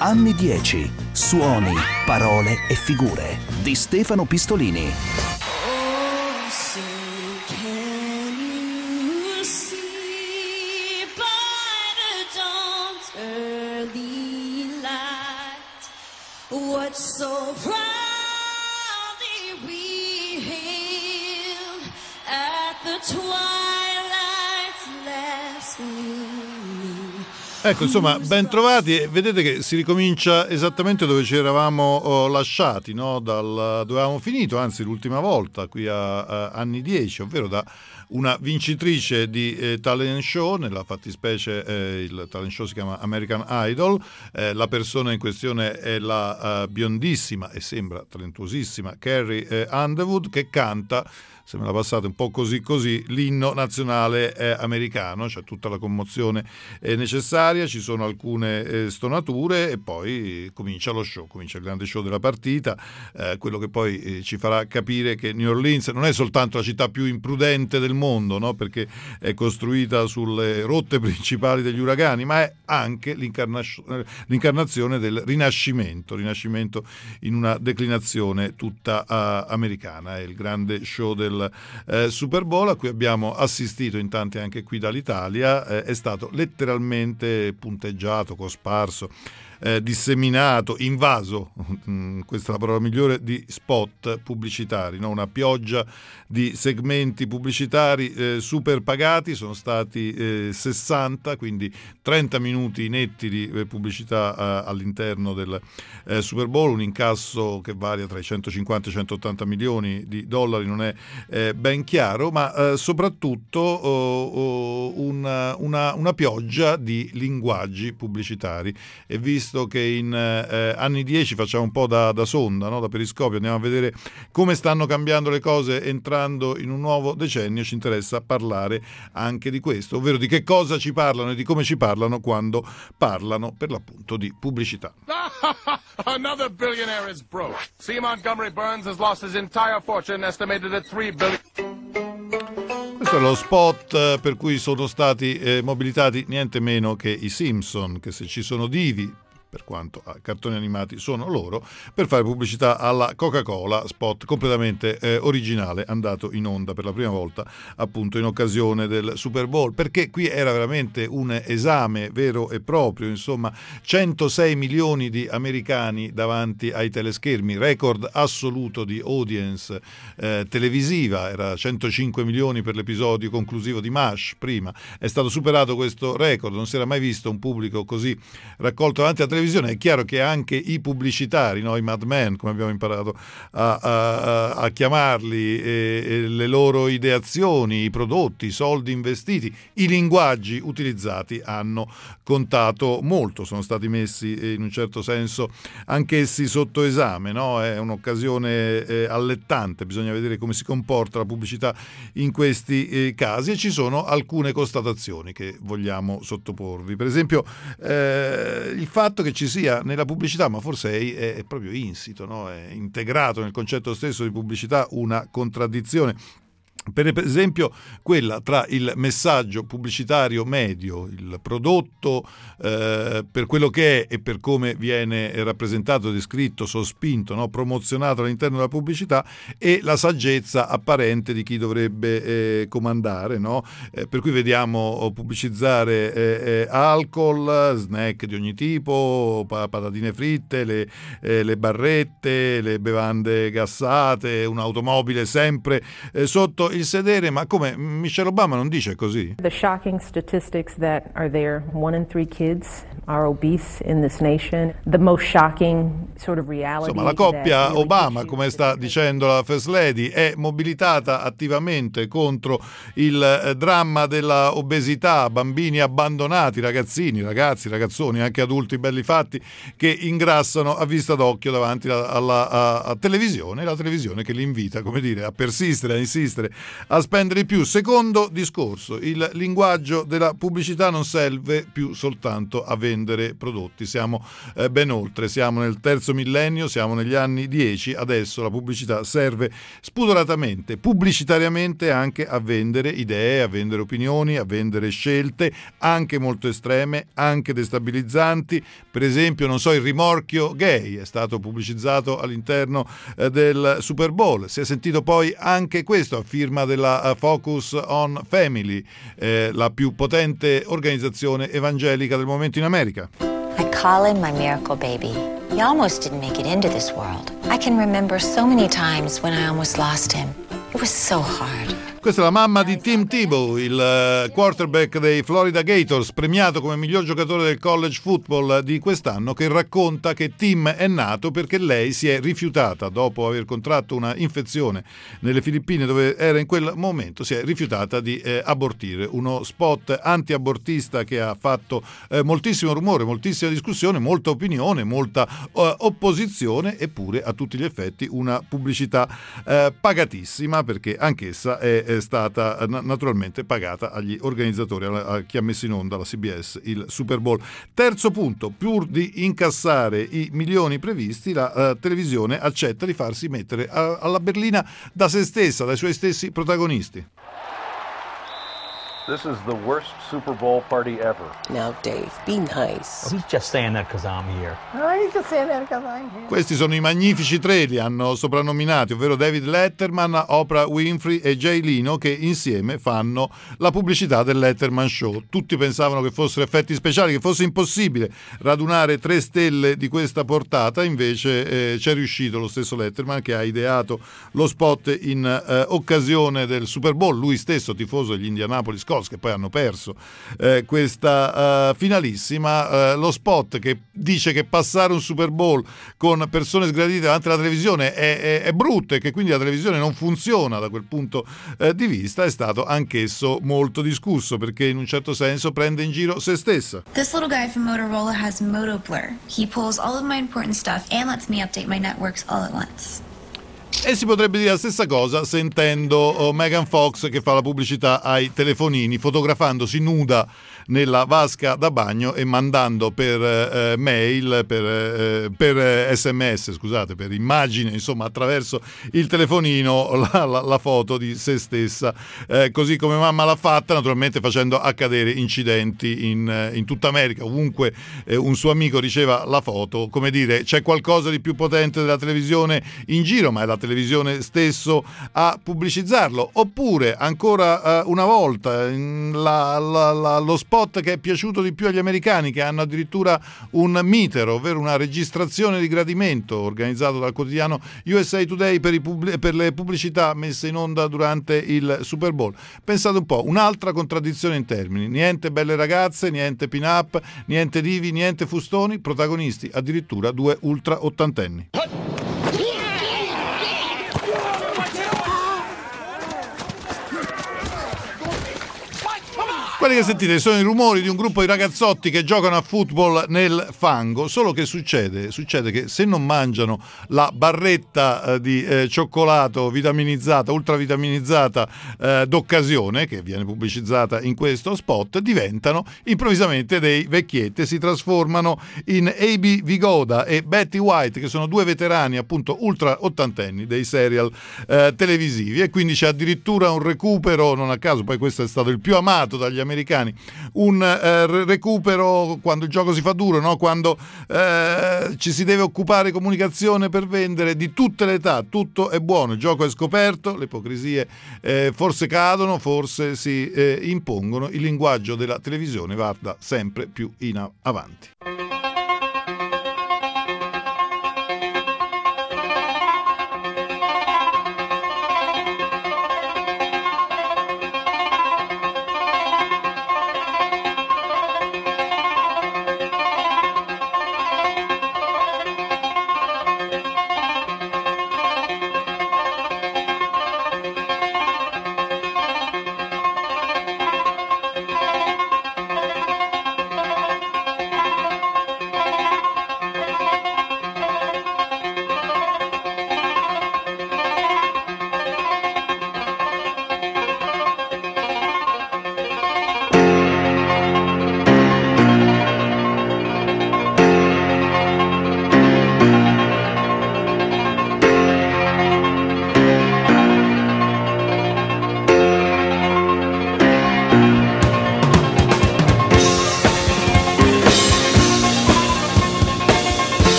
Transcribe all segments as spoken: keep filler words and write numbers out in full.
Anni dieci. Suoni, parole e figure di Stefano Pistolini. Oh, say, can you see by the dawn's early light what so proudly we hailed at the twilight's last gleaming? Ecco, insomma, ben trovati, e vedete che si ricomincia esattamente dove ci eravamo oh, lasciati, no? Dal, dove avevamo finito, anzi l'ultima volta, qui a, a Anni dieci, ovvero da una vincitrice di eh, talent show, nella fattispecie eh, il talent show si chiama American Idol, eh, la persona in questione è la uh, biondissima e sembra talentuosissima Carrie eh, Underwood, che canta, se me la passate un po' così così, l'inno nazionale eh, americano. C'è tutta la commozione eh, necessaria, ci sono alcune eh, stonature e poi comincia lo show, comincia il grande show della partita, eh, quello che poi eh, ci farà capire che New Orleans non è soltanto la città più imprudente del mondo, no? Perché è costruita sulle rotte principali degli uragani, ma è anche l'incarnazione del Rinascimento, Rinascimento in una declinazione tutta uh, americana. È il grande show del Eh, Super Bowl a cui abbiamo assistito in tanti anche qui dall'Italia, eh, è stato letteralmente punteggiato, cosparso, eh, disseminato, invaso, questa è la parola migliore, di spot pubblicitari, no? Una pioggia di segmenti pubblicitari eh, super pagati, sono stati eh, sessanta, quindi trenta minuti netti di eh, pubblicità eh, all'interno del eh, Super Bowl, un incasso che varia tra i centocinquanta e i centottanta milioni di dollari, non è eh, ben chiaro, ma eh, soprattutto oh, oh, una, una, una pioggia di linguaggi pubblicitari. E visto che in eh, Anni dieci facciamo un po' da, da sonda, no? Da periscopio, andiamo a vedere come stanno cambiando le cose entrando in un nuovo decennio, ci interessa parlare anche di questo, ovvero di che cosa ci parlano e di come ci parlano quando parlano per l'appunto di pubblicità. Another billionaire is broke. C. Montgomery Burns has lost his entire fortune, estimated at three billion. Questo è lo spot per cui sono stati eh, mobilitati niente meno che i Simpson, che se ci sono divi, per quanto a cartoni animati sono loro, per fare pubblicità alla Coca-Cola, spot completamente eh, originale, andato in onda per la prima volta appunto in occasione del Super Bowl, perché qui era veramente un esame vero e proprio, insomma centosei milioni di americani davanti ai teleschermi, record assoluto di audience eh, televisiva, era centocinque milioni per l'episodio conclusivo di MASH prima, è stato superato questo record, non si era mai visto un pubblico così raccolto davanti alla televisione. È chiaro che anche i pubblicitari, no? I Mad Men, come abbiamo imparato a, a, a chiamarli, e, e le loro ideazioni, i prodotti, i soldi investiti, i linguaggi utilizzati hanno contato molto, sono stati messi in un certo senso anch'essi sotto esame, no? È un'occasione eh, allettante, bisogna vedere come si comporta la pubblicità in questi eh, casi, e ci sono alcune constatazioni che vogliamo sottoporvi. Per esempio eh, il fatto che ci sia nella pubblicità, ma forse è, è proprio insito, no? È integrato nel concetto stesso di pubblicità una contraddizione. Per esempio quella tra il messaggio pubblicitario medio, il prodotto eh, per quello che è e per come viene rappresentato, descritto, sospinto, no? Promozionato all'interno della pubblicità, e la saggezza apparente di chi dovrebbe eh, comandare, no? Eh, per cui vediamo pubblicizzare eh, eh, alcol, snack di ogni tipo, patatine fritte, le, eh, le barrette, le bevande gassate, un'automobile sempre eh, sotto il sedere. Ma come, Michelle Obama non dice così? The shocking statistics that are there, one in three kids are obese in this nation. The most shocking sort of reality. Insomma, la coppia Obama, come sta dicendo la First Lady, è mobilitata attivamente contro il eh, dramma della obesità, bambini abbandonati, ragazzini, ragazzi, ragazzoni, anche adulti belli fatti, che ingrassano a vista d'occhio davanti alla, alla a, a televisione, la televisione che li invita, come dire, a persistere, a insistere, a spendere di più. Secondo discorso, il linguaggio della pubblicità non serve più soltanto a vendere prodotti, siamo eh, ben oltre, siamo nel terzo millennio, siamo negli anni dieci, adesso la pubblicità serve spudoratamente, pubblicitariamente anche a vendere idee, a vendere opinioni, a vendere scelte anche molto estreme, anche destabilizzanti. Per esempio, non so, il rimorchio gay è stato pubblicizzato all'interno eh, del Super Bowl, si è sentito poi anche questo a firma della uh, Focus on Family, eh, la più potente organizzazione evangelica del momento in America. I call him my miracle baby. He almost didn't make it into this world. I can remember so many times when I almost lost him. It was so hard. Questa è la mamma di Tim Tebow, il quarterback dei Florida Gators, premiato come miglior giocatore del college football di quest'anno, che racconta che Tim è nato perché lei si è rifiutata, dopo aver contratto una infezione nelle Filippine dove era in quel momento, si è rifiutata di eh, abortire. Uno spot anti-abortista che ha fatto eh, moltissimo rumore, moltissima discussione, molta opinione, molta eh, opposizione, eppure a tutti gli effetti una pubblicità eh, pagatissima, perché anch'essa è è stata naturalmente pagata agli organizzatori, a chi ha messo in onda la C B S il Super Bowl. Terzo punto, pur di incassare i milioni previsti, la uh, televisione accetta di farsi mettere a, alla berlina da se stessa, dai suoi stessi protagonisti. This is the worst Super Bowl party ever. Now, Dave, be nice. Oh, he's just saying that because I'm here. No, he's just saying that because I'm here. Questi sono i magnifici tre, li hanno soprannominati, ovvero David Letterman, Oprah Winfrey e Jay Leno, che insieme fanno la pubblicità del Letterman Show. Tutti pensavano che fossero effetti speciali, che fosse impossibile radunare tre stelle di questa portata, invece eh, c'è riuscito lo stesso Letterman, che ha ideato lo spot in eh, occasione del Super Bowl, lui stesso tifoso degli Indianapolis Colts, che poi hanno perso eh, questa uh, finalissima. Uh, lo spot che dice che passare un Super Bowl con persone sgradite davanti alla televisione è, è, è brutto e che quindi la televisione non funziona da quel punto eh, di vista, è stato anch'esso molto discusso, perché in un certo senso prende in giro se stessa. This little guy from Motorola has Moto Blur. He pulls all of my important stuff and lets me update my networks all at once. E si potrebbe dire la stessa cosa sentendo oh, Megan Fox che fa la pubblicità ai telefonini, fotografandosi nuda nella vasca da bagno e mandando per eh, mail, per, eh, per sms, scusate, per immagine, insomma, attraverso il telefonino la, la, la foto di se stessa, eh, così come mamma l'ha fatta, naturalmente facendo accadere incidenti in, in tutta America, ovunque eh, un suo amico riceva la foto, come dire, c'è qualcosa di più potente della televisione in giro, ma è la televisione stesso a pubblicizzarlo. Oppure ancora uh, una volta la, la, la, lo spot che è piaciuto di più agli americani, che hanno addirittura un meter, ovvero una registrazione di gradimento organizzato dal quotidiano U S A Today per, i pubblic- per le pubblicità messe in onda durante il Super Bowl. Pensate un po', un'altra contraddizione in termini: niente belle ragazze, niente pin-up, niente divi, niente fustoni, protagonisti addirittura due ultra ottantenni. Quelli che sentite sono i rumori di un gruppo di ragazzotti che giocano a football nel fango, solo che succede, succede che se non mangiano la barretta eh, di eh, cioccolato vitaminizzata, ultravitaminizzata eh, d'occasione, che viene pubblicizzata in questo spot, diventano improvvisamente dei vecchietti, si trasformano in A B Vigoda e Betty White, che sono due veterani appunto ultra ottantenni dei serial eh, televisivi, e quindi c'è addirittura un recupero, non a caso poi questo è stato il più amato dagli americani, un eh, recupero quando il gioco si fa duro, no? Quando eh, ci si deve occupare comunicazione per vendere, di tutte le età, tutto è buono, il gioco è scoperto, le ipocrisie eh, forse cadono, forse si eh, impongono, il linguaggio della televisione va sempre più in avanti.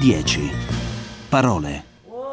dieci. Parole.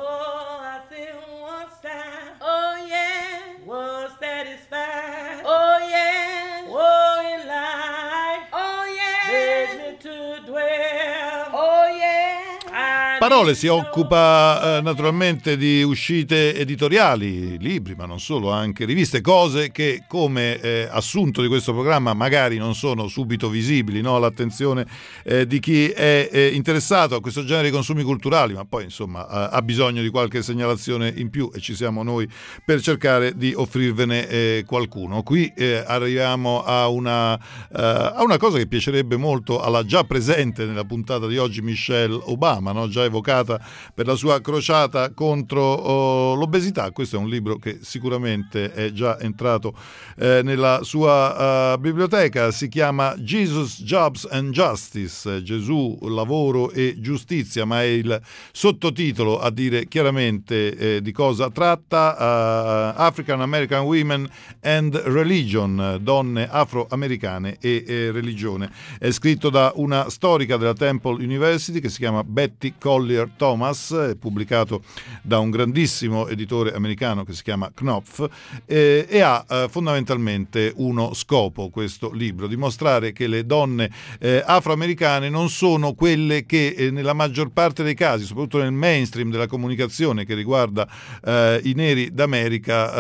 Parole si occupa eh, naturalmente di uscite editoriali, libri, ma non solo, anche riviste, cose che come eh, assunto di questo programma magari non sono subito visibili, no? All'attenzione eh, di chi è eh, interessato a questo genere di consumi culturali, ma poi insomma eh, ha bisogno di qualche segnalazione in più e ci siamo noi per cercare di offrirvene eh, qualcuno. Qui eh, arriviamo a una, eh, a una cosa che piacerebbe molto alla già presente nella puntata di oggi Michelle Obama, no? Già evocata per la sua crociata contro oh, l'obesità. Questo è un libro che sicuramente è già entrato eh, nella sua uh, biblioteca. Si chiama Jesus, Jobs and Justice, Gesù, lavoro e giustizia, ma è il sottotitolo a dire chiaramente eh, di cosa tratta. uh, African American Women and Religion, donne afroamericane e eh, religione. È scritto da una storica della Temple University che si chiama Betty Collier Thomas, è pubblicato da un grandissimo editore americano che si chiama Knopf eh, e ha eh, fondamentalmente uno scopo questo libro: dimostrare che le donne eh, afroamericane non sono quelle che eh, nella maggior parte dei casi, soprattutto nel mainstream della comunicazione che riguarda eh, i neri d'America,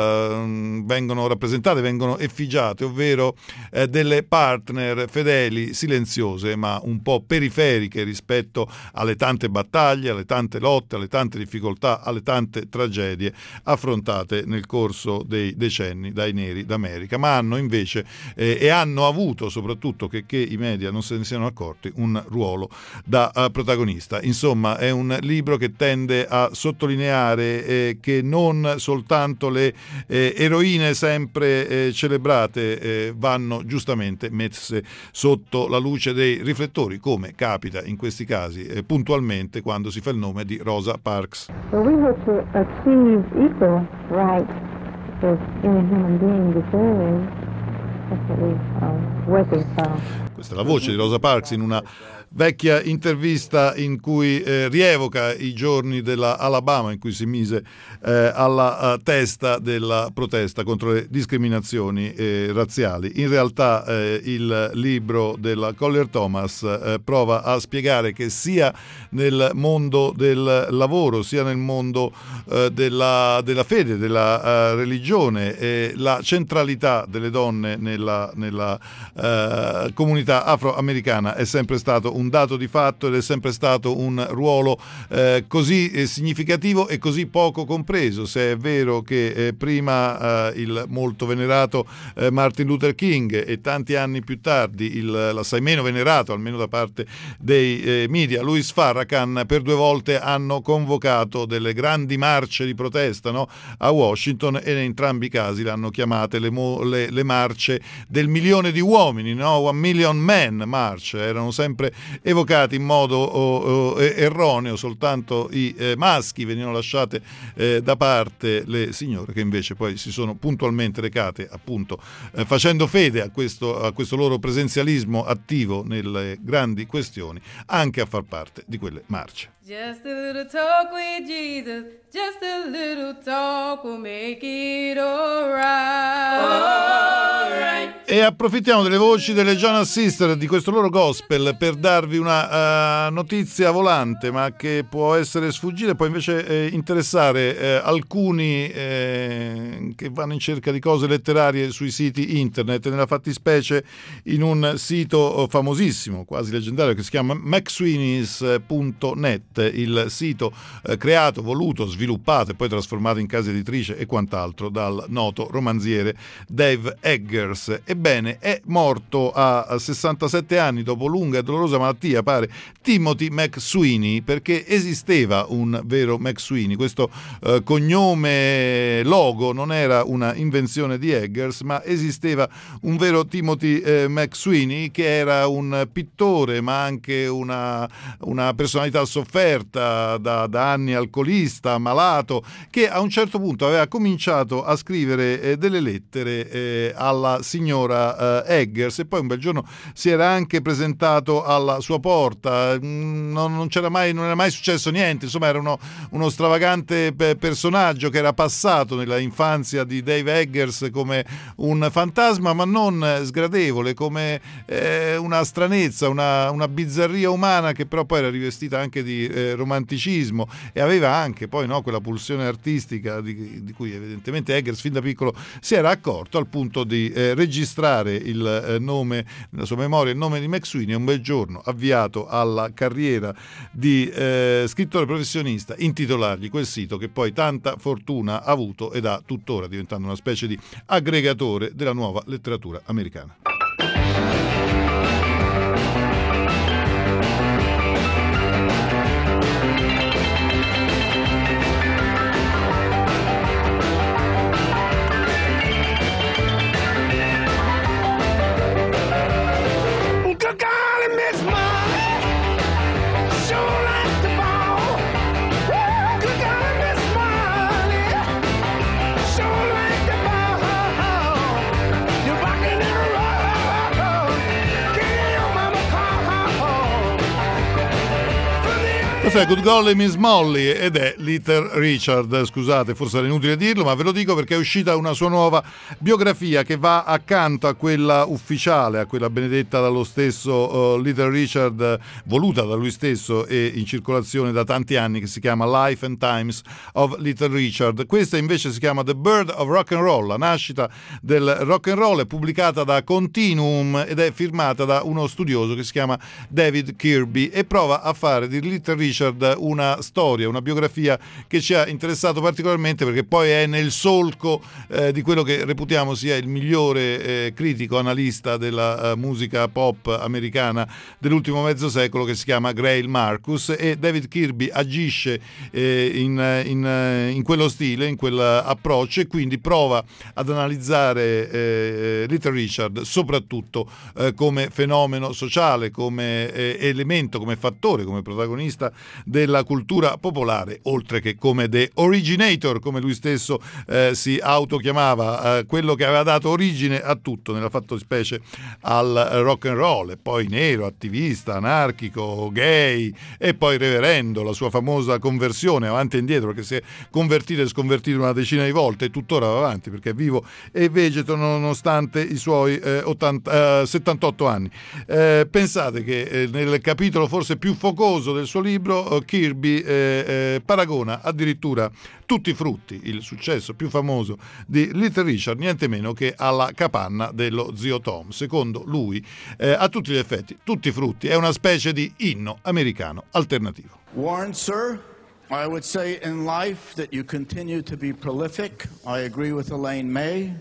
eh, vengono rappresentate, vengono effigiate, ovvero eh, delle partner fedeli, silenziose ma un po' periferiche rispetto alle tante battaglie, alle tante lotte, alle tante difficoltà, alle tante tragedie affrontate nel corso dei decenni dai neri d'America, ma hanno invece eh, e hanno avuto soprattutto, che, che i media non se ne siano accorti, un ruolo da uh, protagonista. Insomma, è un libro che tende a sottolineare eh, che non soltanto le eh, eroine sempre eh, celebrate eh, vanno giustamente messe sotto la luce dei riflettori, come capita in questi casi eh, puntualmente quando si fa il nome di Rosa Parks. Well, we hope to achieve equal rights as any human being deserves. That's what we are working for. Questa è la voce di Rosa Parks in una vecchia intervista in cui eh, rievoca i giorni della Alabama, in cui si mise eh, alla uh, testa della protesta contro le discriminazioni eh, razziali. In realtà eh, il libro della Collier Thomas eh, prova a spiegare che sia nel mondo del lavoro, sia nel mondo eh, della, della fede, della uh, religione, eh, la centralità delle donne nella, nella uh, comunità afroamericana è sempre stato un dato di fatto ed è sempre stato un ruolo eh, così eh, significativo e così poco compreso. Se è vero che eh, prima eh, il molto venerato eh, Martin Luther King e tanti anni più tardi il, l'assai meno venerato, almeno da parte dei eh, media, Louis Farrakhan, per due volte hanno convocato delle grandi marce di protesta, no? A Washington, e in entrambi i casi l'hanno chiamate le, mo- le, le marce del milione di uomini, no? One Million Men March. Erano sempre evocati in modo oh, oh, erroneo, soltanto i eh, maschi, venivano lasciate eh, da parte le signore, che invece poi si sono puntualmente recate, appunto eh, facendo fede a questo, a questo loro presenzialismo attivo nelle grandi questioni, anche a far parte di quelle marce. Just a little talk with Jesus, just a little talk will make it alright. Alright. E approfittiamo delle voci delle Jonas Sisters, di questo loro gospel, per darvi una uh, notizia volante, ma che può essere sfuggita e può invece eh, interessare eh, alcuni eh, che vanno in cerca di cose letterarie sui siti internet, nella fattispecie in un sito famosissimo, quasi leggendario, che si chiama McSweeney's punto net, il sito eh, creato, voluto, sviluppato e poi trasformato in casa editrice e quant'altro dal noto romanziere Dave Eggers. Ebbene, è morto a sessantasette anni dopo lunga e dolorosa malattia, pare, Timothy McSweeney, perché esisteva un vero McSweeney. Questo eh, cognome logo non era una invenzione di Eggers, ma esisteva un vero Timothy eh, McSweeney, che era un pittore ma anche una, una personalità sofferta da, da anni, alcolista, malato, che a un certo punto aveva cominciato a scrivere eh, delle lettere eh, alla signora era uh, Eggers, e poi un bel giorno si era anche presentato alla sua porta. Mm, non, non c'era mai, non era mai successo niente, insomma era uno, uno stravagante pe- personaggio che era passato nella infanzia di Dave Eggers come un fantasma, ma non sgradevole, come eh, una stranezza, una, una bizzarria umana che però poi era rivestita anche di eh, romanticismo, e aveva anche poi, no, quella pulsione artistica di, di cui evidentemente Eggers fin da piccolo si era accorto, al punto di eh, registrare il eh, nome, nella sua memoria, il nome di McSweeney, un bel giorno avviato alla carriera di eh, scrittore professionista, intitolargli quel sito che poi tanta fortuna ha avuto ed ha tuttora, diventando una specie di aggregatore della nuova letteratura americana. Questo è Good Golly Miss Molly ed è Little Richard. Scusate, forse era inutile dirlo, ma ve lo dico perché è uscita una sua nuova biografia che va accanto a quella ufficiale, a quella benedetta dallo stesso uh, Little Richard, voluta da lui stesso e in circolazione da tanti anni, che si chiama Life and Times of Little Richard. Questa invece si chiama The Bird of Rock and Roll, la nascita del rock and roll, è pubblicata da Continuum ed è firmata da uno studioso che si chiama David Kirby, e prova a fare di Little Richard una storia, una biografia che ci ha interessato particolarmente perché poi è nel solco eh, di quello che reputiamo sia il migliore eh, critico analista della uh, musica pop americana dell'ultimo mezzo secolo, che si chiama Grail Marcus, e David Kirby agisce eh, in, in, in quello stile, in quell'approccio, e quindi prova ad analizzare eh, Little Richard soprattutto eh, come fenomeno sociale, come eh, elemento, come fattore, come protagonista della cultura popolare, oltre che come the originator, come lui stesso eh, si autochiamava, eh, quello che aveva dato origine a tutto, nella fattispecie al rock and roll, e poi nero, attivista, anarchico, gay, e poi reverendo, la sua famosa conversione avanti e indietro, che si è convertito e sconvertito una decina di volte e tuttora va avanti perché è vivo e vegeto nonostante i suoi eh, ottanta, eh, settantotto anni. Eh, pensate che eh, nel capitolo forse più focoso del suo libro Kirby eh, eh, paragona addirittura Tutti i frutti, il successo più famoso di Little Richard, niente meno che alla capanna dello zio Tom. Secondo lui, eh, a tutti gli effetti, Tutti i frutti è una specie di inno americano alternativo. Warren, sir, I would say in life that you continue to be prolific. I agree with Elaine May,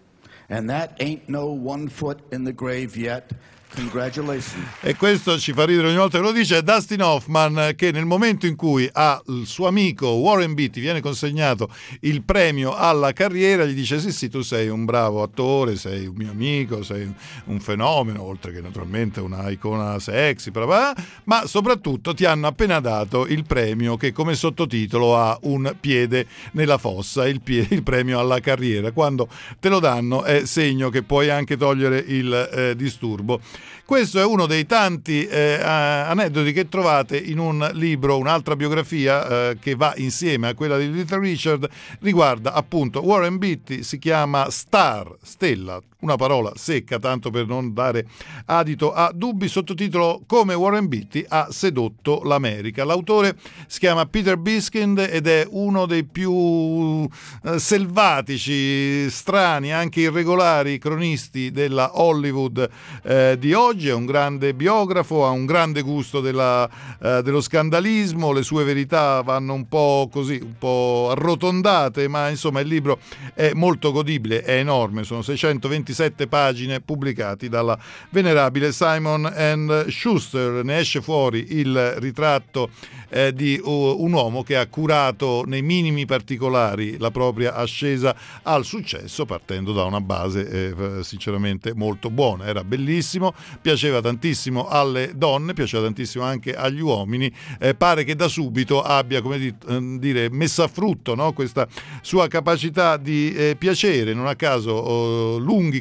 and that ain't no one foot in the grave yet. Congratulations. E questo ci fa ridere ogni volta che lo dice. È Dustin Hoffman, che nel momento in cui al suo amico Warren Beatty viene consegnato il premio alla carriera, gli dice: sì sì, tu sei un bravo attore, sei un mio amico, sei un fenomeno, oltre che naturalmente una icona sexy, ma soprattutto ti hanno appena dato il premio che come sottotitolo ha un piede nella fossa, il, pie- il premio alla carriera. Quando te lo danno è segno che puoi anche togliere il eh, disturbo. Questo è uno dei tanti eh, aneddoti che trovate in un libro, un'altra biografia eh, che va insieme a quella di Little Richard, riguarda appunto Warren Beatty, si chiama Star, stella, una parola secca tanto per non dare adito a dubbi, sottotitolo Come Warren Beatty ha sedotto l'America. L'autore si chiama Peter Biskind ed è uno dei più eh, selvatici, strani, anche irregolari cronisti della Hollywood eh, di oggi. È un grande biografo, ha un grande gusto della, eh, dello scandalismo, le sue verità vanno un po' così, un po' arrotondate, ma insomma il libro è molto godibile, è enorme, sono seicentoventisette pagine pubblicati dalla venerabile Simon and Schuster. Ne esce fuori il ritratto eh, di uh, un uomo che ha curato nei minimi particolari la propria ascesa al successo, partendo da una base eh, sinceramente molto buona. Era bellissimo, piaceva tantissimo alle donne, piaceva tantissimo anche agli uomini, eh, pare che da subito abbia, come di, eh, dire, messo a frutto, no? Questa sua capacità di eh, piacere. Non a caso oh, lunghi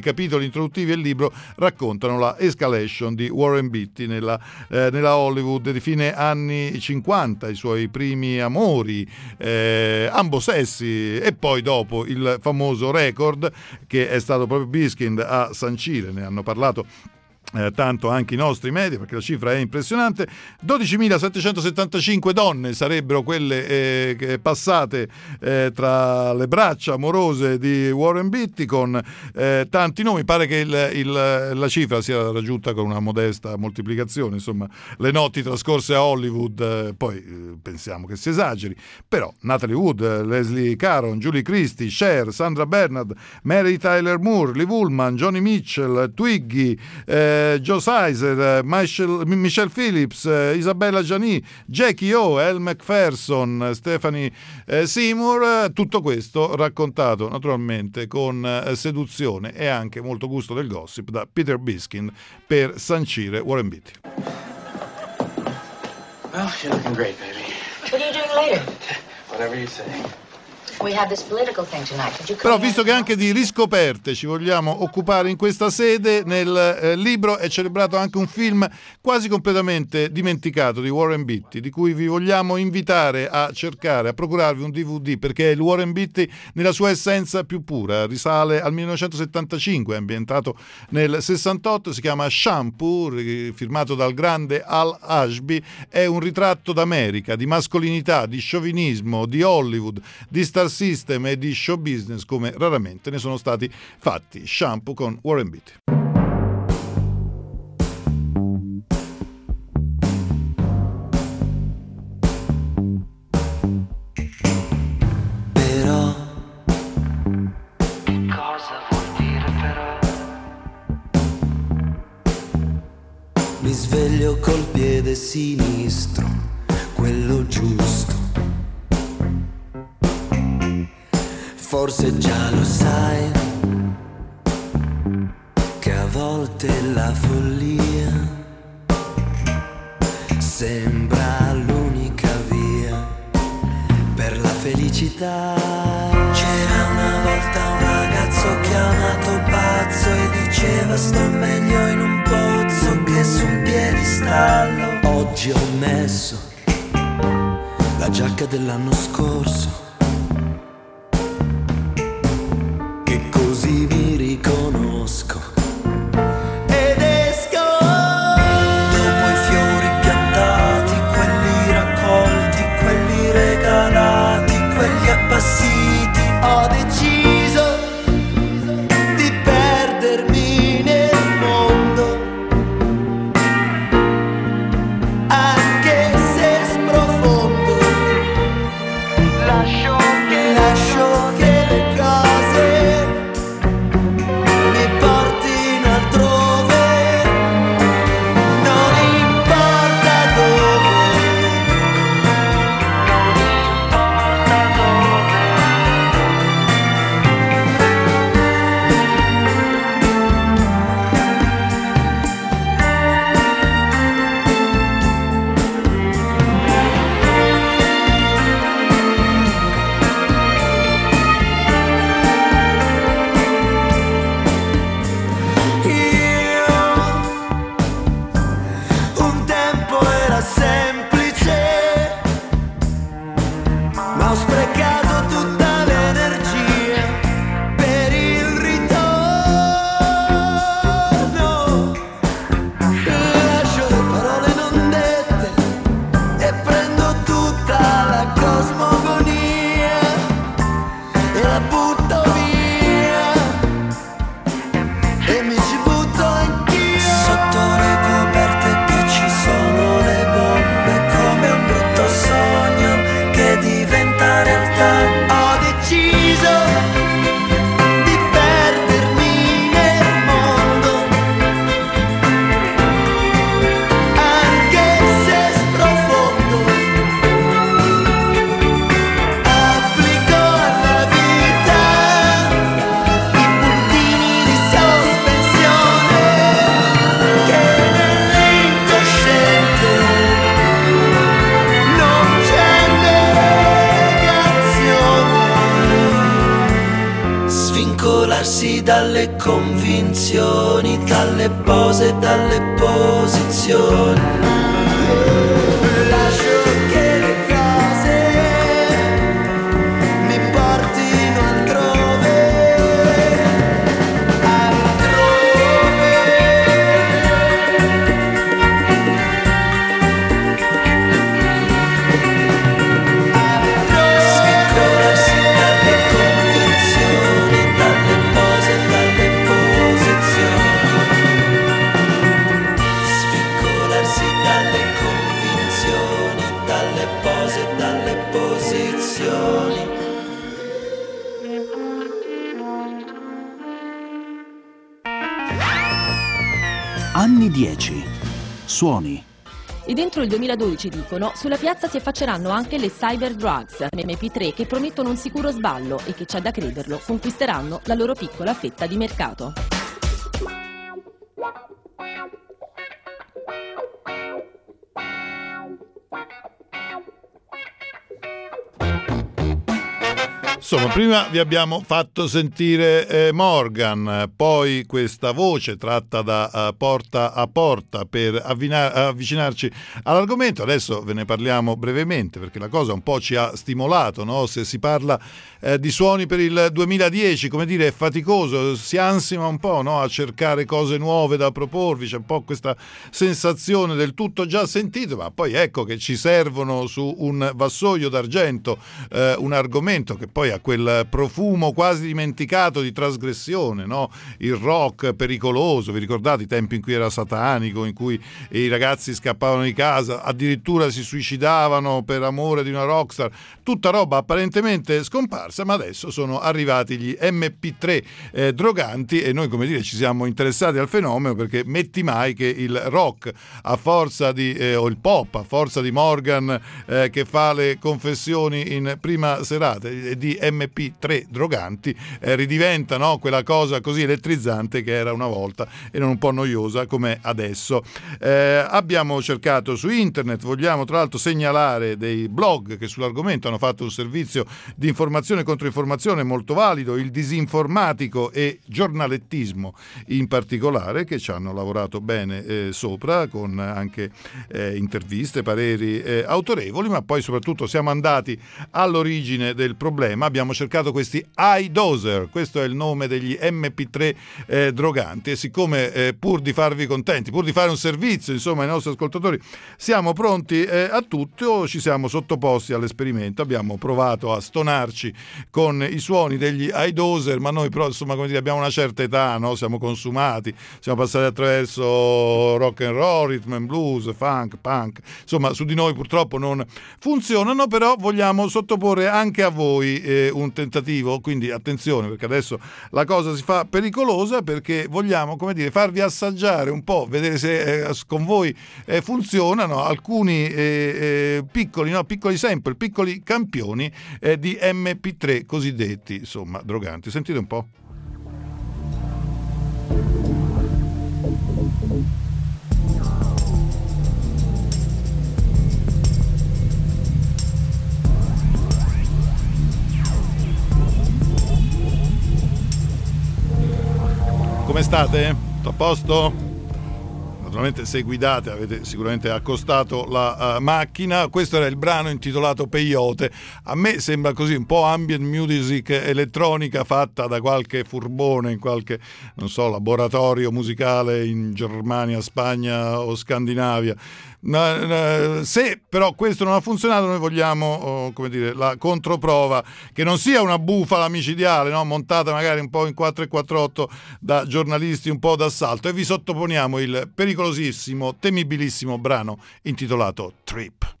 capitoli introduttivi del libro raccontano la escalation di Warren Beatty nella, eh, nella Hollywood di fine anni cinquanta, i suoi primi amori, eh, ambo sessi, e poi dopo il famoso record che è stato proprio Biskind a sancire. Ne hanno parlato Eh, tanto anche i nostri media, perché la cifra è impressionante. dodicimilasettecentosettantacinque donne sarebbero quelle eh, passate eh, tra le braccia amorose di Warren Beatty, con eh, tanti nomi. Pare che il, il, la cifra sia raggiunta con una modesta moltiplicazione, insomma le notti trascorse a Hollywood, eh, poi eh, pensiamo che si esageri, però Natalie Wood, Leslie Caron, Julie Christie, Cher, Sandra Bernard, Mary Tyler Moore, Liv Ullman, Joni Mitchell, Twiggy, eh, Joe Sizer, Michelle, Michelle Phillips, eh, Isabella Gianni, Jackie O, Elle Macpherson, Stephanie eh, Seymour, eh, tutto questo raccontato naturalmente con eh, seduzione e anche molto gusto del gossip da Peter Biskind per sancire Warren Beatty. Well, you're looking great, baby. What are you doing later? Whatever you say. We have this political thing tonight. Could you come Però in? visto che anche di riscoperte ci vogliamo occupare in questa sede, nel eh, libro è celebrato anche un film quasi completamente dimenticato di Warren Beatty, di cui vi vogliamo invitare a cercare, a procurarvi un D V D, perché è il Warren Beatty nella sua essenza più pura. Risale al millenovecentosettantacinque, è ambientato nel sessantotto, si chiama Shampoo, firmato dal grande Al Ashby. È un ritratto d'America, di mascolinità, di sciovinismo, di Hollywood, di star system e di show business come raramente ne sono stati fatti. Shampoo con Warren Beatty. Però cosa vuol dire però? Mi sveglio col piede sinistro, quello giusto. Forse già lo sai che a volte la follia sembra l'unica via per la felicità. C'era una volta un ragazzo chiamato pazzo e diceva sto meglio in un pozzo che su un piedistallo. Oggi ho messo la giacca dell'anno scorso, così mi riconosco ed esco. Dopo i fiori piantati, quelli raccolti, quelli regalati, quelli appassiti, ho deciso di perdermi nel mondo, anche se sprofondo. Lascio svincolarsi dalle convinzioni, dalle pose, dalle posizioni. Lascio che le cose mi portino altrove, altrove. Svincolarsi dalle convinzioni, dalle pose, dalle posizioni. Svincolarsi dalle convinzioni, dalle pose, dalle posizioni. Anni dieci. Suoni. E dentro il duemiladodici, dicono, sulla piazza si affacceranno anche le cyber drugs, M P tre che promettono un sicuro sballo e che, c'è da crederlo, conquisteranno la loro piccola fetta di mercato. Insomma, prima vi abbiamo fatto sentire eh, Morgan, poi questa voce tratta da uh, Porta a Porta per avvina- avvicinarci all'argomento. Adesso ve ne parliamo brevemente perché la cosa un po' ci ha stimolato, no? Se si parla eh, di suoni per il duemiladieci, come dire, è faticoso, si ansima un po', no? A cercare cose nuove da proporvi, c'è un po' questa sensazione del tutto già sentito, ma poi ecco che ci servono su un vassoio d'argento eh, un argomento che poi ha quel profumo quasi dimenticato di trasgressione, no? Il rock pericoloso, vi ricordate i tempi in cui era satanico, in cui i ragazzi scappavano di casa, addirittura si suicidavano per amore di una rockstar, tutta roba apparentemente scomparsa, ma adesso sono arrivati gli M P tre eh, droganti e noi, come dire, ci siamo interessati al fenomeno perché metti mai che il rock a forza di eh, o il pop a forza di Morgan eh, che fa le confessioni in prima serata e di M P tre droganti eh, ridiventa, no, quella cosa così elettrizzante che era una volta e non un po' noiosa come adesso. Eh, abbiamo cercato su internet, vogliamo tra l'altro segnalare dei blog che sull'argomento hanno fatto un servizio di informazione contro informazione molto valido, il Disinformatico e Giornalettismo in particolare, che ci hanno lavorato bene eh, sopra con anche eh, interviste, pareri eh, autorevoli, ma poi soprattutto siamo andati all'origine del problema. Abbiamo cercato questi iDozer, questo è il nome degli M P tre eh, droganti, e siccome eh, pur di farvi contenti, pur di fare un servizio insomma ai nostri ascoltatori, siamo pronti eh, a tutto, ci siamo sottoposti all'esperimento, abbiamo provato a stonarci con i suoni degli iDozer, ma noi però insomma, come dire, abbiamo una certa età, no? Siamo consumati, siamo passati attraverso rock and roll, rhythm and blues, funk, punk, insomma su di noi purtroppo non funzionano, però vogliamo sottoporre anche a voi eh, un tentativo, quindi attenzione perché adesso la cosa si fa pericolosa, perché vogliamo, come dire, farvi assaggiare un po', vedere se eh, con voi eh, funzionano alcuni eh, eh, piccoli, no, piccoli sample, piccoli campioni eh, di M P tre cosiddetti, insomma, droganti. Sentite un po'. Come state? Tutto a posto? Naturalmente se guidate avete sicuramente accostato la uh, macchina. Questo era il brano intitolato Peyote. A me sembra così un po' ambient music elettronica fatta da qualche furbone in qualche, non so, laboratorio musicale in Germania, Spagna o Scandinavia. Se però questo non ha funzionato, noi vogliamo oh, come dire, la controprova, che non sia una bufala micidiale, no? Montata magari un po' in quattro e quarantotto da giornalisti un po' d'assalto, e vi sottoponiamo il pericolosissimo, temibilissimo brano intitolato Trip.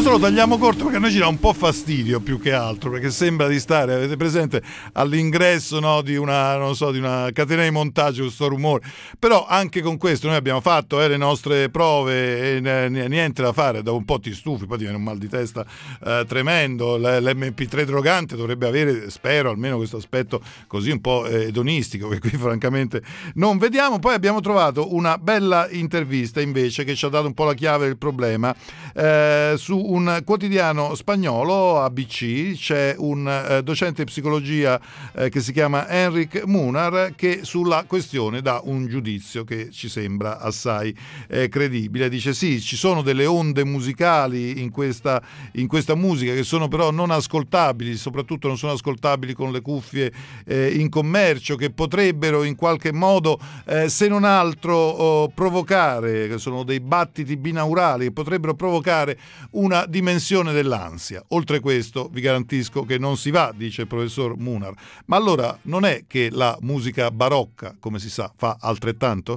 questo lo tagliamo corto perché a noi ci dà un po' fastidio più che altro, perché sembra di stare, avete presente, all'ingresso, no, di una, non so, di una catena di montaggio, questo rumore. Però anche con questo noi abbiamo fatto eh, le nostre prove e niente da fare, dopo un po' ti stufi, poi ti viene un mal di testa eh, tremendo. L'emme pi tre drogante dovrebbe avere, spero, almeno questo aspetto così un po' edonistico, che qui francamente non vediamo. Poi abbiamo trovato una bella intervista invece che ci ha dato un po' la chiave del problema. Eh, su un quotidiano spagnolo, A B C, c'è un eh, docente di psicologia eh, che si chiama Enric Munar, che sulla questione dà un giudizio che ci sembra assai eh, credibile. Dice sì, ci sono delle onde musicali in questa, in questa musica che sono però non ascoltabili, soprattutto non sono ascoltabili con le cuffie eh, in commercio, che potrebbero in qualche modo eh, se non altro oh, provocare, che sono dei battiti binaurali che potrebbero provocare una dimensione dell'ansia. Oltre questo vi garantisco che non si va, dice il professor Munar. Ma allora non è che la musica barocca, come si sa, fa altrettanto?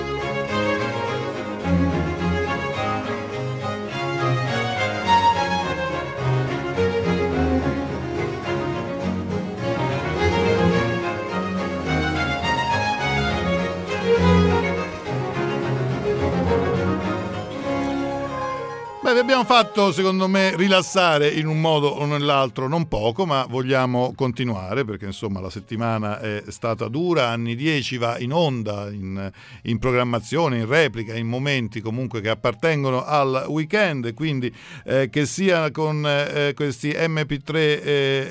Beh, vi abbiamo fatto, secondo me, rilassare in un modo o nell'altro, non poco, ma vogliamo continuare perché insomma la settimana è stata dura. Anni dieci va in onda, in, in programmazione, in replica, in momenti comunque che appartengono al weekend, e quindi eh, che sia con eh, questi emme pi tre eh,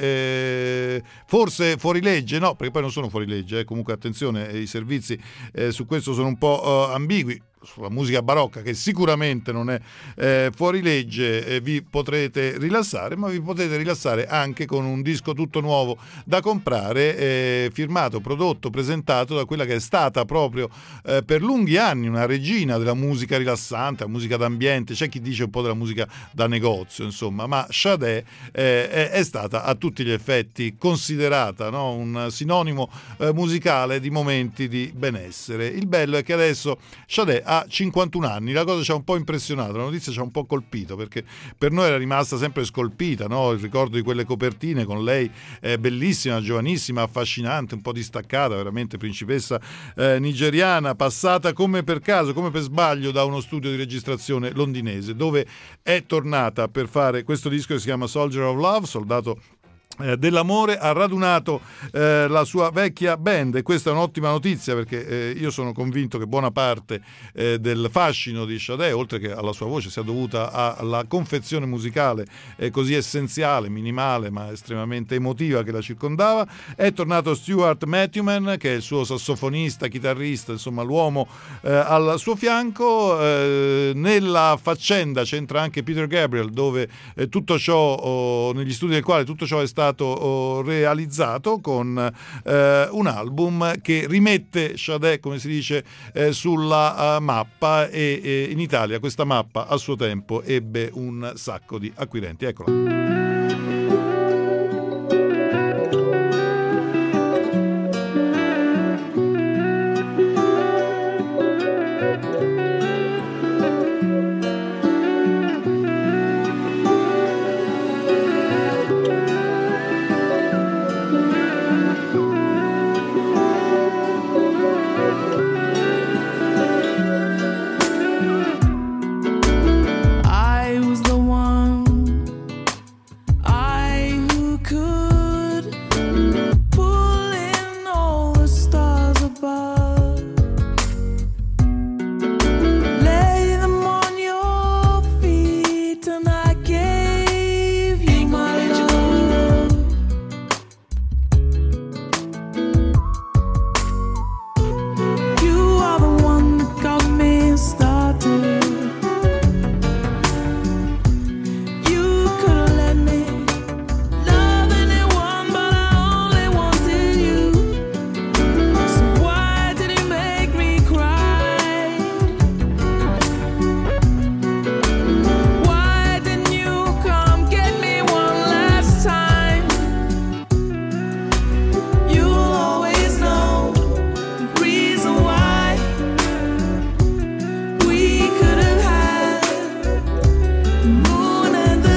eh, forse fuori legge, no, perché poi non sono fuori legge, eh, comunque attenzione, i servizi eh, su questo sono un po' eh, ambigui. Sulla musica barocca, che sicuramente non è eh, fuori legge, eh, vi potrete rilassare, ma vi potete rilassare anche con un disco tutto nuovo da comprare, eh, firmato, prodotto, presentato da quella che è stata proprio eh, per lunghi anni una regina della musica rilassante, la musica d'ambiente. C'è chi dice un po' della musica da negozio, insomma, ma Sade eh, è, è stata a tutti gli effetti considerata, no? Un sinonimo eh, musicale di momenti di benessere. Il bello è che adesso Sade ha cinquantuno anni, la cosa ci ha un po' impressionato, la notizia ci ha un po' colpito, perché per noi era rimasta sempre scolpita, no? Il ricordo di quelle copertine con lei eh, bellissima, giovanissima, affascinante, un po' distaccata, veramente principessa eh, nigeriana, passata come per caso, come per sbaglio da uno studio di registrazione londinese, dove è tornata per fare questo disco che si chiama Soldier of Love, soldato dell'amore. Ha radunato eh, la sua vecchia band, e questa è un'ottima notizia, perché eh, io sono convinto che buona parte eh, del fascino di Sade, oltre che alla sua voce, sia dovuta alla confezione musicale eh, così essenziale, minimale ma estremamente emotiva che la circondava. È tornato Stuart Matthewman, che è il suo sassofonista, chitarrista, insomma l'uomo eh, al suo fianco. Eh, nella faccenda c'entra anche Peter Gabriel, dove eh, tutto ciò, oh, negli studi del quale tutto ciò è stato realizzato con eh, un album che rimette Sade, come si dice, eh, sulla uh, mappa, e, e in Italia questa mappa a suo tempo ebbe un sacco di acquirenti. Eccola. I was the one moon and the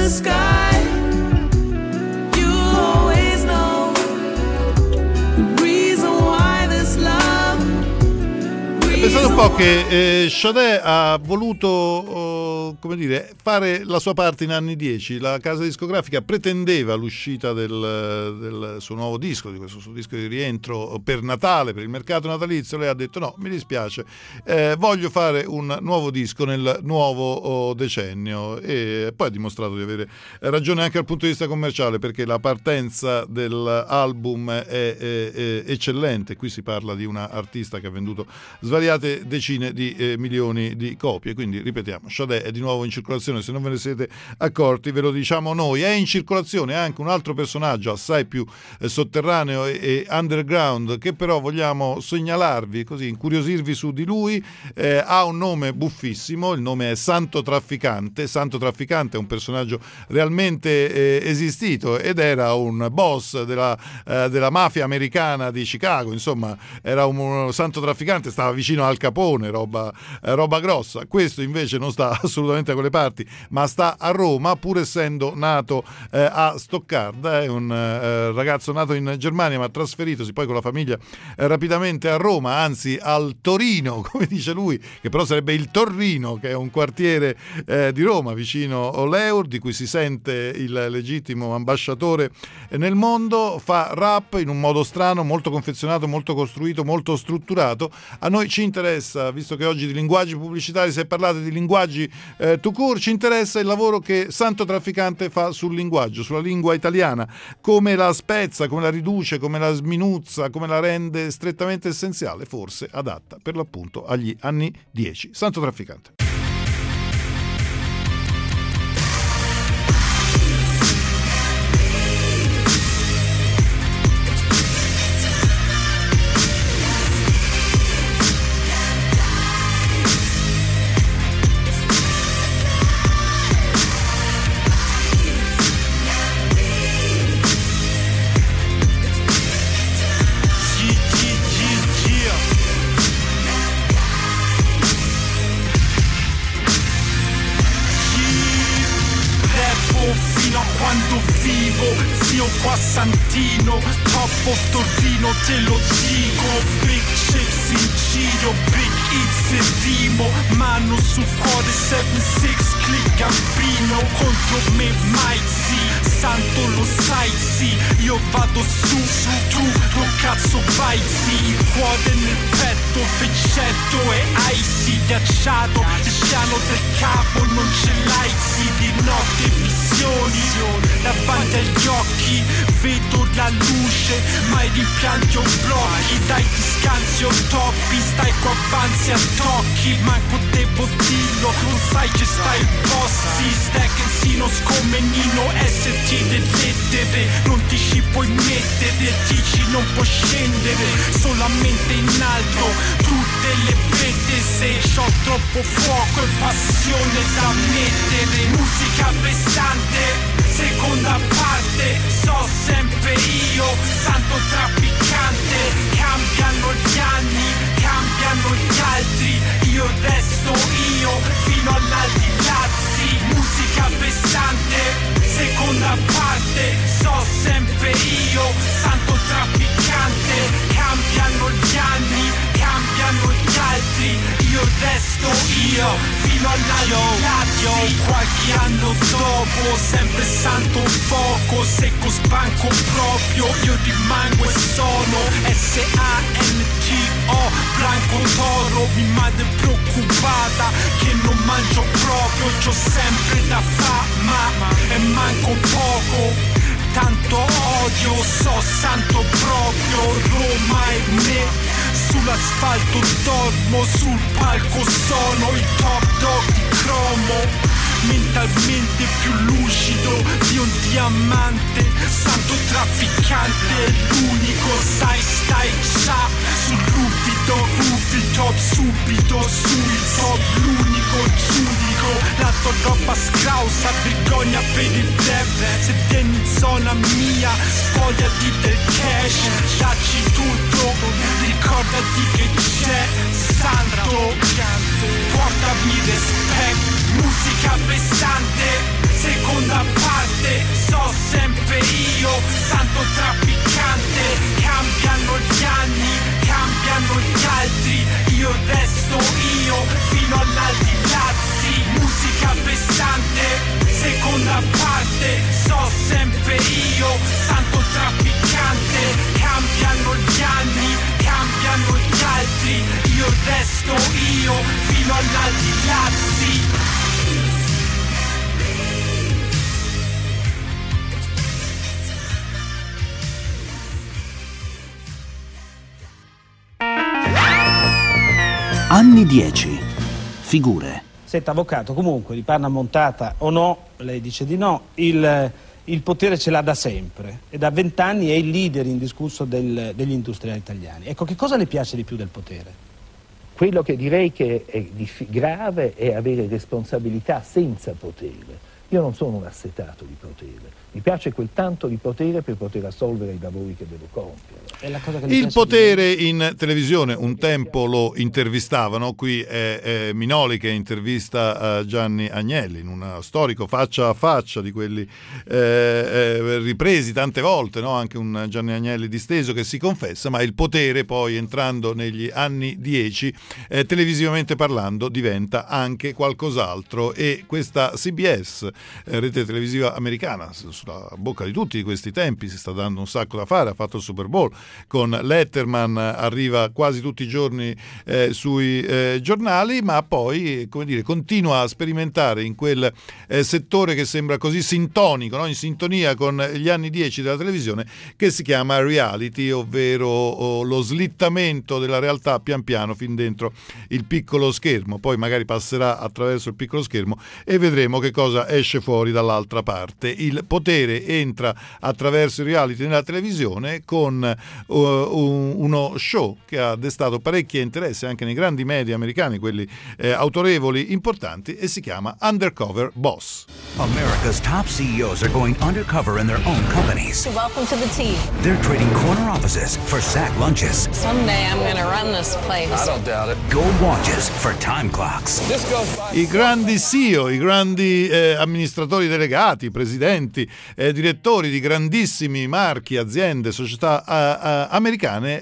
po' che eh, Sade ha voluto oh, come dire, fare la sua parte in anni dieci. La casa discografica pretendeva l'uscita del, del suo nuovo disco, di questo suo disco di rientro per Natale, per il mercato natalizio. Lei ha detto no, mi dispiace, eh, voglio fare un nuovo disco nel nuovo oh, decennio, e poi ha dimostrato di avere ragione anche dal punto di vista commerciale, perché la partenza dell'album è, è, è eccellente. Qui si parla di una artista che ha venduto svariate decine di eh, milioni di copie, quindi ripetiamo, Sade è di nuovo in circolazione. Se non ve ne siete accorti ve lo diciamo noi. È in circolazione anche un altro personaggio assai più eh, sotterraneo e, e underground, che però vogliamo segnalarvi, così incuriosirvi su di lui. Eh, ha un nome buffissimo, il nome è Santo Trafficante. Santo Trafficante è un personaggio realmente eh, esistito ed era un boss della, eh, della mafia americana di Chicago, insomma era un, un santo trafficante, stava vicino al Capone, roba, eh, roba grossa. Questo invece non sta assolutamente a quelle parti, ma sta a Roma, pur essendo nato eh, a Stoccarda. È un eh, ragazzo nato in Germania ma trasferitosi poi con la famiglia eh, rapidamente a Roma, anzi al Torino, come dice lui, che però sarebbe il Torrino, che è un quartiere eh, di Roma vicino all'Eur, di cui si sente il legittimo ambasciatore nel mondo. Fa rap in un modo strano, molto confezionato, molto costruito, molto strutturato. A noi ci interessa, visto che oggi di linguaggi pubblicitari si è parlato, di linguaggi eh, tout court, ci interessa il lavoro che Santo Trafficante fa sul linguaggio, sulla lingua italiana, come la spezza, come la riduce, come la sminuzza, come la rende strettamente essenziale, forse adatta per l'appunto agli anni dieci. Santo Trafficante. Qua Santino, top of Torino, te lo dico. Big chicks in giro, big hits e rimo, mano sul cuore, sette sei, click Gambino. Contro me mai sì, Santo lo sai sì. Io vado su, su, tu, lo cazzo vai sì. Il cuore nel petto, feccetto e icy, ghiacciato. Il piano del capo non ce l'hai sì. Di notte visioni, davanti agli occhi vedo la luce, ma i rimpianti o blocchi. Dai ti scansi o toppi, stai qua avanzi a tocchi. Manco devo dirlo, lo sai che stai bossi. Stack ensino come Nino, S T le lettere. Non ti ci puoi mettere, dici non può scendere. Solamente in alto, tutte le pretese. C'ho troppo fuoco e passione da mettere. Musica pesante, seconda parte, so sempre io, santo trafficante. Cambiano gli anni, cambiano gli altri, io resto io, fino all'aldilazzi. Musica pesante, seconda parte, so sempre io, santo trafficante. Cambiano gli anni, cambiano gli altri, io resto io, fino all'aldilazzi. Io, io qualche anno dopo, sempre santo fuoco, secco spanco proprio, io rimango e sono S A N T O, blanco toro. Mi madre preoccupata che non mangio proprio, c'ho sempre da fama e manco poco. Tanto odio, so santo proprio, Roma e me. Sull'asfalto dormo, sul palco sono il top dog di cromo. Mentalmente più lucido di un diamante. Santo trafficante, l'unico, sai stai già sul ruvido, ruvido subito sul top, l'unico giudico. La tua roba scrausa, vergogna per il rap. Se vieni in zona mia, sfogliati del cash, dacci tutto, ricordati che c'è santo, portami rispetto. Musica pesante, seconda parte, so sempre io, santo trafficante. Cambiano gli anni, cambiano gli altri, io resto grande, so sempre io, santo trafficante. Cambiano gli anni, cambiano gli altri, io resto io, fino all'aldilà, sì. Anni dieci. Figure. Senta, avvocato, comunque, di panna montata o no, lei dice di no, il, il potere ce l'ha da sempre e da vent'anni è il leader indiscusso del, degli industriali italiani. Ecco, che cosa le piace di più del potere? Quello che direi che è dif- grave è avere responsabilità senza potere. Io non sono un assetato di potere, mi piace quel tanto di potere per poter assolvere i lavori che devo compiere. È la cosa che Il potere in televisione, un tempo lo intervistavano, qui è, è Minoli che intervista uh, Gianni Agnelli in uno storico faccia a faccia di quelli eh, eh, ripresi tante volte, no? Anche un Gianni Agnelli disteso che si confessa, ma il potere poi entrando negli anni dieci, eh, televisivamente parlando, diventa anche qualcos'altro e questa C B S, eh, rete televisiva americana, sulla bocca di tutti di questi tempi, si sta dando un sacco da fare, ha fatto il Super Bowl con Letterman, arriva quasi tutti i giorni eh, sui eh, giornali, ma poi, come dire, continua a sperimentare in quel eh, settore che sembra così sintonico, no? In sintonia con gli anni dieci della televisione, che si chiama reality, ovvero oh, lo slittamento della realtà pian piano fin dentro il piccolo schermo. Poi magari passerà attraverso il piccolo schermo e vedremo che cosa esce fuori dall'altra parte. Il potere entra attraverso i reality nella televisione con uh, un, uno show che ha destato parecchio interesse anche nei grandi media americani, quelli eh, autorevoli, importanti, e si chiama Undercover Boss. America's top C E Os are going undercover in their own companies. Welcome to the team. They're trading corner offices for sack lunches. Someday I'm gonna run this place. I don't doubt it. Gold watches for time clocks. This goes by. I grandi C E O, i grandi eh, amministratori delegati, presidenti, eh, direttori di grandissimi marchi, aziende, società eh, eh, americane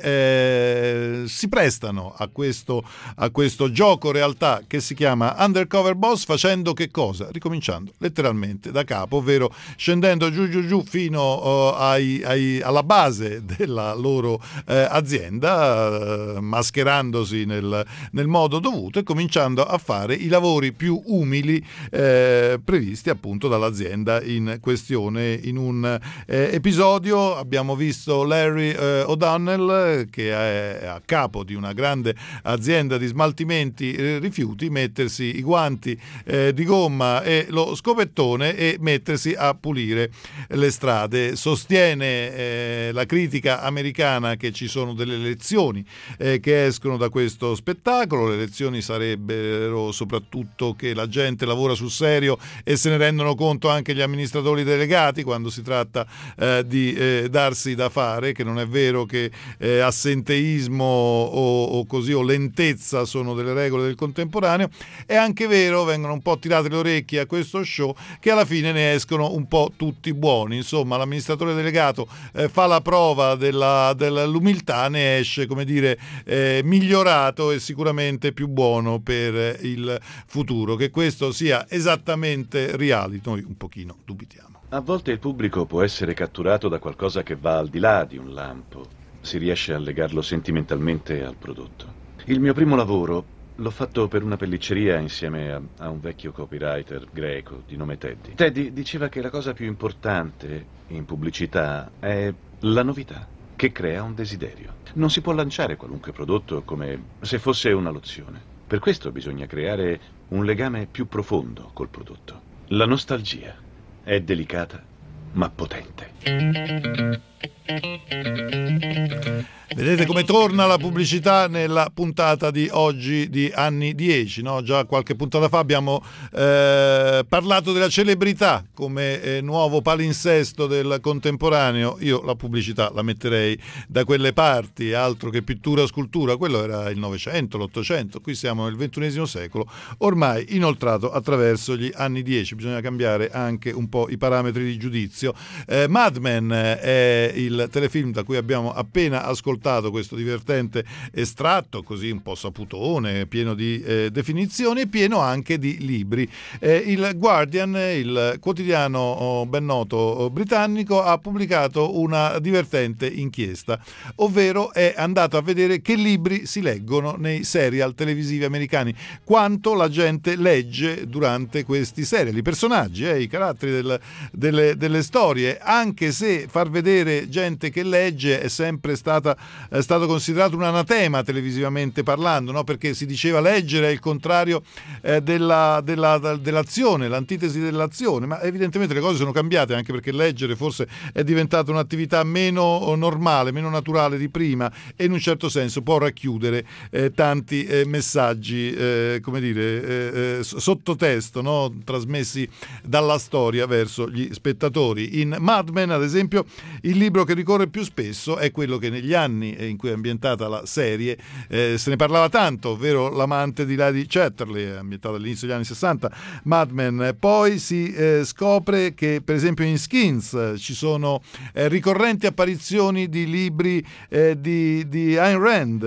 eh, si prestano a questo, a questo gioco realtà che si chiama Undercover Boss, facendo che cosa? Ricominciando letteralmente da capo, ovvero scendendo giù giù giù fino oh, ai, ai, alla base della loro eh, azienda, eh, mascherandosi nel, nel modo dovuto e cominciando a fare i lavori più umili eh, previsti appunto dall'azienda in questione. In un eh, episodio abbiamo visto Larry eh, O'Donnell, che è a capo di una grande azienda di smaltimenti eh, rifiuti, mettersi i guanti eh, di gomma e lo scopettone e mettersi a pulire le strade. Sostiene eh, la critica americana che ci sono delle lezioni eh, che escono da questo spettacolo. Le lezioni sarebbero soprattutto che la gente lavora sul serio e se ne rendono conto anche gli amministratori delegati quando si tratta eh, di eh, darsi da fare, che non è vero che eh, assenteismo o, o così o lentezza sono delle regole del contemporaneo. È anche vero, vengono un po' tirate le orecchie a questo show, che alla fine ne escono un po' tutti buoni. Insomma, l'amministratore delegato eh, fa la prova della, dell'umiltà, ne esce, come dire, eh, migliorato e sicuramente più buono per il futuro. Che questo sia esattamente reality, noi un pochino dubitiamo. A volte il pubblico può essere catturato da qualcosa che va al di là di un lampo. Si riesce a legarlo sentimentalmente al prodotto. Il mio primo lavoro l'ho fatto per una pellicceria insieme a, a un vecchio copywriter greco di nome Teddy. Teddy diceva che la cosa più importante in pubblicità è la novità, che crea un desiderio. Non si può lanciare qualunque prodotto come se fosse una lozione. Per questo bisogna creare un legame più profondo col prodotto. La nostalgia è delicata ma potente. Vedete come torna la pubblicità nella puntata di oggi di Anni dieci, no? Già qualche puntata fa abbiamo eh, parlato della celebrità come eh, nuovo palinsesto del contemporaneo. Io la pubblicità la metterei da quelle parti, altro che pittura, scultura, quello era il Novecento, l'Ottocento, qui siamo nel ventunesimo secolo, ormai inoltrato attraverso gli anni dieci. Bisogna cambiare anche un po' i parametri di giudizio. Eh, ma Mad Men è il telefilm da cui abbiamo appena ascoltato questo divertente estratto, così un po' saputone, pieno di eh, definizioni e pieno anche di libri. Eh, il Guardian, il quotidiano oh, ben noto oh, britannico, ha pubblicato una divertente inchiesta, ovvero è andato a vedere che libri si leggono nei serial televisivi americani, quanto la gente legge durante questi serial, i personaggi, eh, i caratteri del, delle, delle storie, anche se far vedere gente che legge è sempre stata, è stato considerato un anatema televisivamente parlando, no? Perché si diceva leggere è il contrario eh, della, della, dell'azione, l'antitesi dell'azione, ma evidentemente le cose sono cambiate, anche perché leggere forse è diventata un'attività meno normale, meno naturale di prima, e in un certo senso può racchiudere eh, tanti eh, messaggi, eh, come dire, eh, eh, sottotesto, no? Trasmessi dalla storia verso gli spettatori. In Mad Men, ad esempio, il libro che ricorre più spesso è quello che negli anni in cui è ambientata la serie eh, se ne parlava tanto, ovvero L'amante di Lady Chatterley, ambientata all'inizio degli anni sessanta, Mad Men. Poi si eh, scopre che per esempio in Skins eh, ci sono eh, ricorrenti apparizioni di libri eh, di, di Ayn Rand.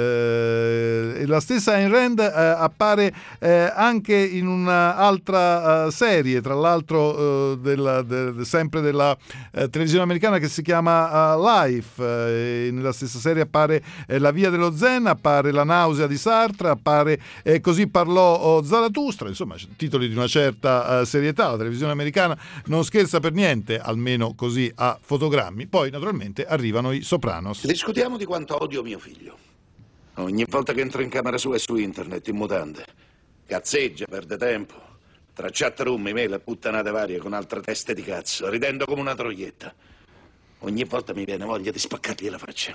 Eh, la stessa Ayn Rand eh, appare eh, anche in un'altra uh, serie, tra l'altro uh, della, de, sempre della uh, televisione americana, che si chiama uh, Life. Uh, nella stessa serie appare eh, La via dello zen, appare La nausea di Sartre, appare eh, Così parlò oh, Zarathustra, insomma titoli di una certa uh, serietà. La televisione americana non scherza per niente, almeno così a fotogrammi. Poi naturalmente arrivano i Sopranos. Discutiamo di quanto odio mio figlio. Ogni volta che entro in camera sua e su internet in mutande, cazzeggia, perde tempo, tra chat room, email e puttanate varie con altre teste di cazzo, ridendo come una troietta. Ogni volta mi viene voglia di spaccargli la faccia.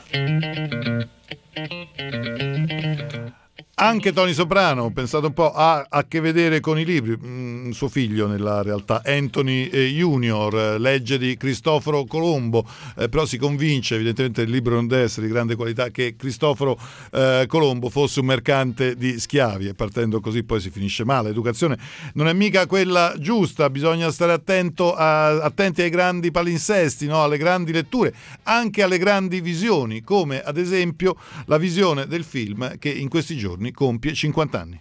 Anche Tony Soprano, pensate un po', ha a che vedere con i libri. Mm, suo figlio, nella realtà, Anthony eh, Junior, eh, legge di Cristoforo Colombo, eh, però si convince, evidentemente il libro non deve essere di grande qualità, che Cristoforo eh, Colombo fosse un mercante di schiavi, e partendo così poi si finisce male. L'educazione non è mica quella giusta, bisogna stare attento a, attenti ai grandi palinsesti, no? Alle grandi letture, anche alle grandi visioni, come ad esempio la visione del film che in questi giorni compie cinquanta anni.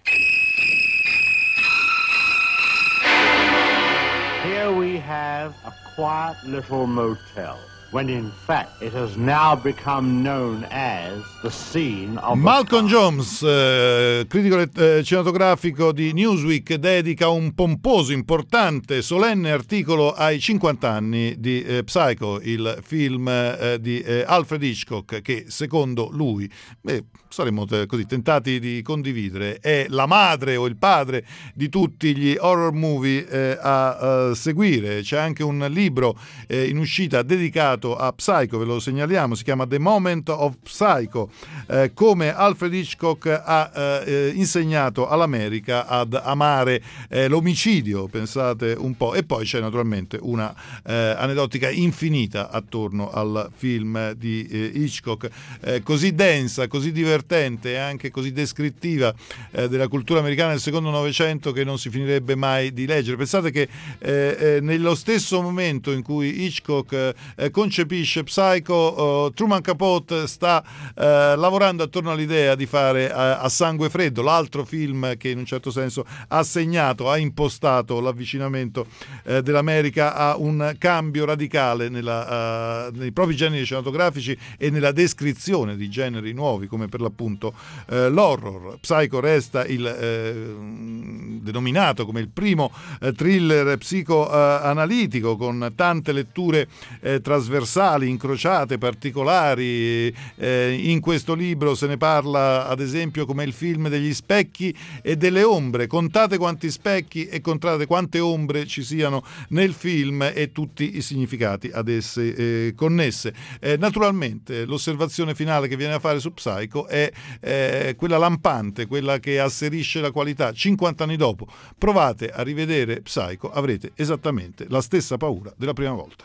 Here we have a quiet little motel, when in fact it has now become known as the scene of Malcolm Jones, eh, critico eh, cinematografico di Newsweek, dedica un pomposo, importante, solenne articolo ai cinquanta anni di eh, Psycho, il film eh, di eh, Alfred Hitchcock, che secondo lui, beh, saremmo te- così tentati di condividere, è la madre o il padre di tutti gli horror movie eh, a uh, seguire. C'è anche un libro eh, in uscita dedicato a Psycho, ve lo segnaliamo, si chiama The Moment of Psycho, eh, come Alfred Hitchcock ha eh, insegnato all'America ad amare eh, l'omicidio, pensate un po'. E poi c'è naturalmente una eh, aneddotica infinita attorno al film di eh, Hitchcock, eh, così densa, così divertente e anche così descrittiva eh, della cultura americana del secondo Novecento, che non si finirebbe mai di leggere. Pensate che eh, eh, nello stesso momento in cui Hitchcock eh, concepisce Psycho, uh, Truman Capote sta eh, lavorando attorno all'idea di fare uh, A sangue freddo, l'altro film che in un certo senso ha segnato, ha impostato l'avvicinamento eh, dell'America a un cambio radicale nella, uh, nei propri generi cinematografici e nella descrizione di generi nuovi, come per l'appunto eh, l'horror. Psycho resta il eh, denominato come il primo eh, thriller psicoanalitico, con tante letture eh, trasversali, incrociate, particolari. Eh, in questo libro se ne parla ad esempio come il film degli specchi e delle ombre. Contate quanti specchi e contate quante ombre ci siano nel film e tutti i significati ad esse eh, connesse. Eh, naturalmente l'osservazione finale che viene a fare su Psycho è eh, quella lampante, quella che asserisce la qualità. cinquanta anni dopo provate a rivedere Psycho, avrete esattamente la stessa paura della prima volta.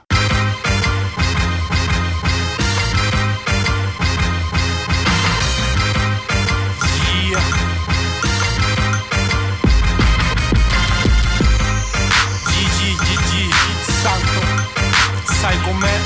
Psycho Man.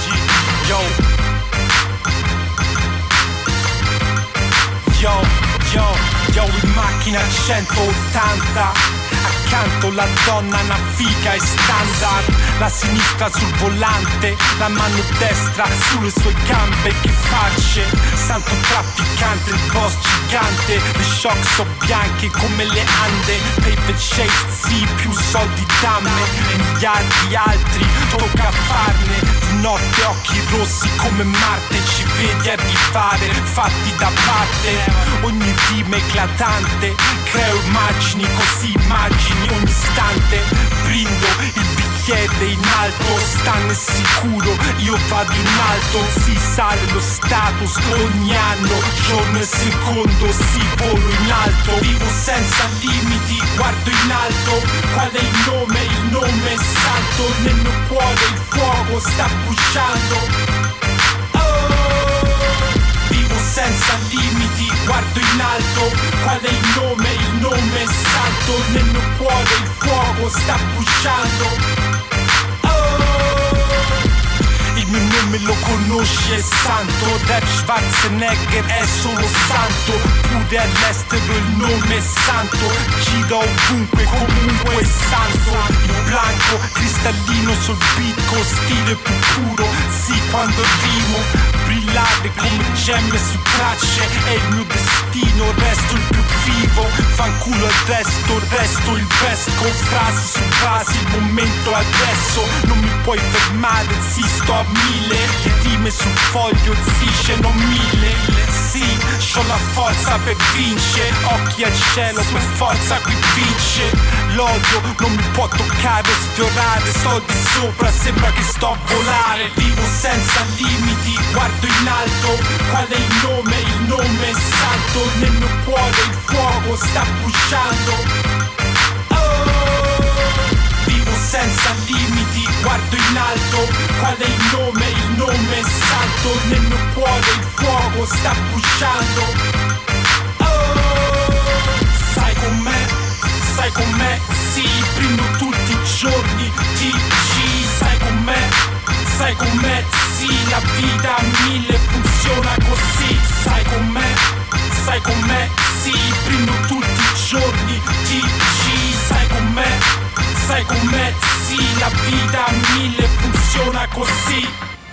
fino a centottanta. Accanto la donna una figa e standard, la sinistra sul volante, la mano destra sulle sue gambe. Che facce, santo trafficante, il boss gigante. Le shock so bianche come le Ande. Paper chase, sì, più soldi damme. Miliardi altri, tocca farne. Di notte occhi rossi come Marte. Ci vedi arrivare, fatti da parte. Ogni rima eclatante, creo immagini, così immagini ogni istante. Brindo il bicchiere in alto, stanno sicuro, io vado in alto. Si sale lo status ogni anno, giorno e secondo si volo in alto. Vivo senza limiti, guardo in alto. Qual è il nome? Il nome è santo. Nel mio cuore il fuoco sta bruciando. Senza limiti, guardo in alto. Qual è il nome? Il nome è santo. Nel mio cuore il fuoco sta bruciando. Il mio nome lo conosci, è santo. Rap Schwarzenegger è solo santo. Pure all'estero il nome è santo. Gira ovunque, comunque è santo. Il blanco, cristallino sul beat, con stile più puro. Sì, quando rimo brillare come gemme su tracce è il mio destino, resto il più vivo. Fanculo al resto, resto il best. Con frasi su basi, il momento adesso. Non mi puoi fermare, sì, sto a mille. Le rime sul foglio, zisce, non mille. Sì, c'ho la forza per vincere. Occhi al cielo, per forza qui vince. L'odio non mi può toccare o sfiorare. Sto di sopra, sembra che sto a volare. Vivo senza limiti, guardo in alto. Qual è il nome? Il nome è santo. Nel mio cuore il fuoco sta bruciando. Oh, vivo senza limiti, guardo in alto. Qual è il nome? Il nome è santo. Nel mio cuore il fuoco sta bruciando. Oh, sai com'è? Sai com'è? Sì, prendo tutti i giorni T G. Sai com'è? Sai com'è? Sì, la vita a mille funziona così. Sai com'è? Sai com'è? Sì, prendo tutti i giorni T G. Sai com'è? Sai com'è? Sì, la vita a mille funziona così.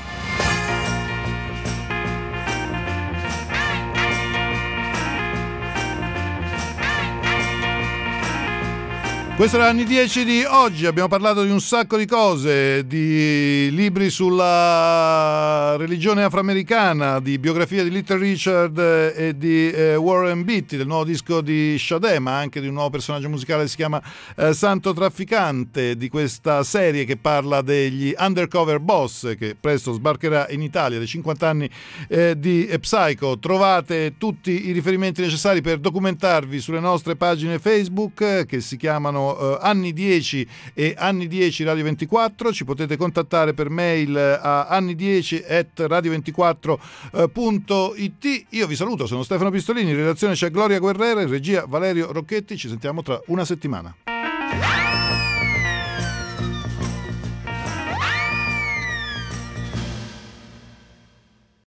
Questo era Anni dieci di oggi, abbiamo parlato di un sacco di cose, di libri sulla religione afroamericana, di biografia di Little Richard e di eh, Warren Beatty, del nuovo disco di Sade, ma anche di un nuovo personaggio musicale che si chiama eh, Santo Trafficante, di questa serie che parla degli Undercover Boss, che presto sbarcherà in Italia, dei cinquanta anni eh, di Psycho. Trovate tutti i riferimenti necessari per documentarvi sulle nostre pagine Facebook, che si chiamano Uh, Anni dieci e Anni dieci Radio ventiquattro. Ci potete contattare per mail a anni dieci at radio ventiquattro punto it. Io vi saluto, sono Stefano Pistolini, in redazione c'è Gloria Guerrera, in regia Valerio Rocchetti. Ci sentiamo tra una settimana.